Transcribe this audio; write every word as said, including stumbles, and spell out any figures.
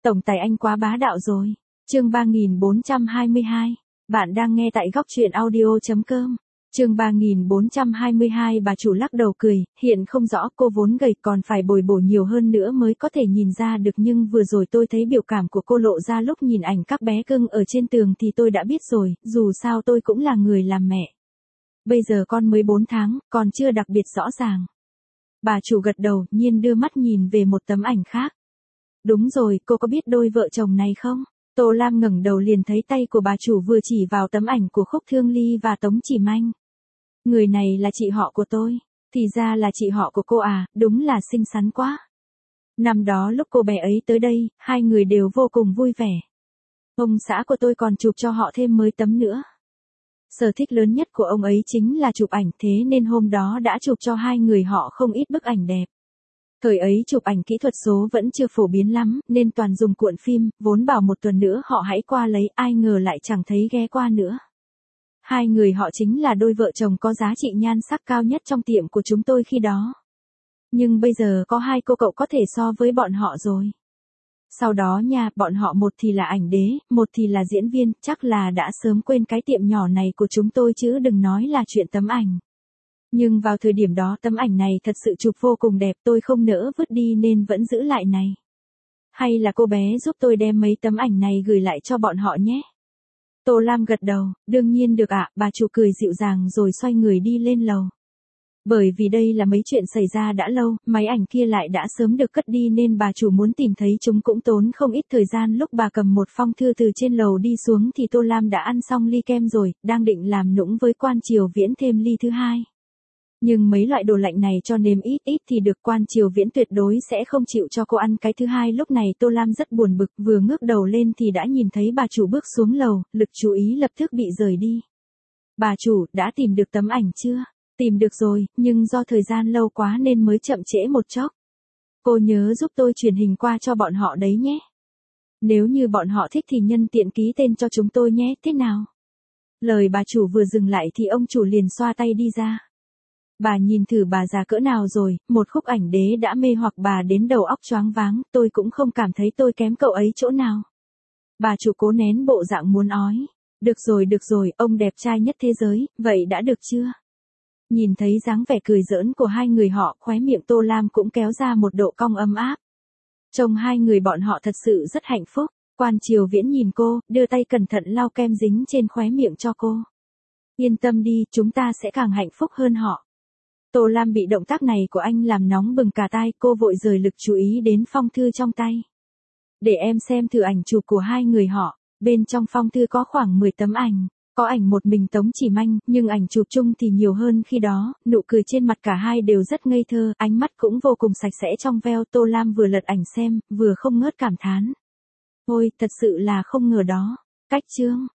Tổng tài anh quá bá đạo rồi. Chương ba nghìn bốn trăm hai mươi hai. Bạn đang nghe tại góc truyện audio chấm com. Chương ba nghìn bốn trăm hai mươi hai. Bà chủ lắc đầu cười, hiện không rõ, cô vốn gầy còn phải bồi bổ nhiều hơn nữa mới có thể nhìn ra được, nhưng vừa rồi tôi thấy biểu cảm của cô lộ ra lúc nhìn ảnh các bé cưng ở trên tường thì tôi đã biết rồi, dù sao tôi cũng là người làm mẹ. Bây giờ con mới bốn tháng, còn chưa đặc biệt rõ ràng. Bà chủ gật đầu, nhiên đưa mắt nhìn về một tấm ảnh khác. Đúng rồi, cô có biết đôi vợ chồng này không? Tô Lam ngẩng đầu liền thấy tay của bà chủ vừa chỉ vào tấm ảnh của Khúc Thương Ly và Tống Chỉ Manh. Người này là chị họ của tôi. Thì ra là chị họ của cô à, đúng là xinh xắn quá. Năm đó lúc cô bé ấy tới đây, hai người đều vô cùng vui vẻ. Ông xã của tôi còn chụp cho họ thêm mới tấm nữa. Sở thích lớn nhất của ông ấy chính là chụp ảnh, thế nên hôm đó đã chụp cho hai người họ không ít bức ảnh đẹp. Thời ấy chụp ảnh kỹ thuật số vẫn chưa phổ biến lắm, nên toàn dùng cuộn phim, vốn bảo một tuần nữa họ hãy qua lấy, ai ngờ lại chẳng thấy ghé qua nữa. Hai người họ chính là đôi vợ chồng có giá trị nhan sắc cao nhất trong tiệm của chúng tôi khi đó. Nhưng bây giờ có hai cô cậu có thể so với bọn họ rồi. Sau đó nha, bọn họ một thì là ảnh đế, một thì là diễn viên, chắc là đã sớm quên cái tiệm nhỏ này của chúng tôi chứ đừng nói là chuyện tấm ảnh. Nhưng vào thời điểm đó tấm ảnh này thật sự chụp vô cùng đẹp, tôi không nỡ vứt đi nên vẫn giữ lại này. Hay là cô bé giúp tôi đem mấy tấm ảnh này gửi lại cho bọn họ nhé. Tô Lam gật đầu, đương nhiên được ạ, bà chủ cười dịu dàng rồi xoay người đi lên lầu. Bởi vì đây là mấy chuyện xảy ra đã lâu, máy ảnh kia lại đã sớm được cất đi nên bà chủ muốn tìm thấy chúng cũng tốn không ít thời gian. Lúc bà cầm một phong thư từ trên lầu đi xuống thì Tô Lam đã ăn xong ly kem rồi, đang định làm nũng với Quan Triều Viễn thêm ly thứ hai. Nhưng mấy loại đồ lạnh này cho nêm ít ít thì được, Quan Triều Viễn tuyệt đối sẽ không chịu cho cô ăn cái thứ hai. Lúc này Tô Lam rất buồn bực, vừa ngước đầu lên thì đã nhìn thấy bà chủ bước xuống lầu, lực chú ý lập tức bị rời đi. Bà chủ, đã tìm được tấm ảnh chưa? Tìm được rồi, nhưng do thời gian lâu quá nên mới chậm trễ một chốc. Cô nhớ giúp tôi truyền hình qua cho bọn họ đấy nhé. Nếu như bọn họ thích thì nhân tiện ký tên cho chúng tôi nhé, thế nào? Lời bà chủ vừa dừng lại thì ông chủ liền xoa tay đi ra. Bà nhìn thử bà già cỡ nào rồi, một khúc ảnh đế đã mê hoặc bà đến đầu óc choáng váng, tôi cũng không cảm thấy tôi kém cậu ấy chỗ nào. Bà chủ cố nén bộ dạng muốn ói. Được rồi được rồi, ông đẹp trai nhất thế giới, vậy đã được chưa? Nhìn thấy dáng vẻ cười giỡn của hai người họ, khóe miệng Tô Lam cũng kéo ra một độ cong ấm áp. Trông hai người bọn họ thật sự rất hạnh phúc. Quan Triều Viễn nhìn cô, đưa tay cẩn thận lau kem dính trên khóe miệng cho cô. Yên tâm đi, chúng ta sẽ càng hạnh phúc hơn họ. Tô Lam bị động tác này của anh làm nóng bừng cả tai, cô vội rời lực chú ý đến phong thư trong tay. Để em xem thử ảnh chụp của hai người họ, bên trong phong thư có khoảng mười tấm ảnh. Có ảnh một mình Tống Chỉ Manh, nhưng ảnh chụp chung thì nhiều hơn khi đó, nụ cười trên mặt cả hai đều rất ngây thơ, ánh mắt cũng vô cùng sạch sẽ trong veo. Tô Lam vừa lật ảnh xem, vừa không ngớt cảm thán. Ôi, thật sự là không ngờ đó. Cách chương.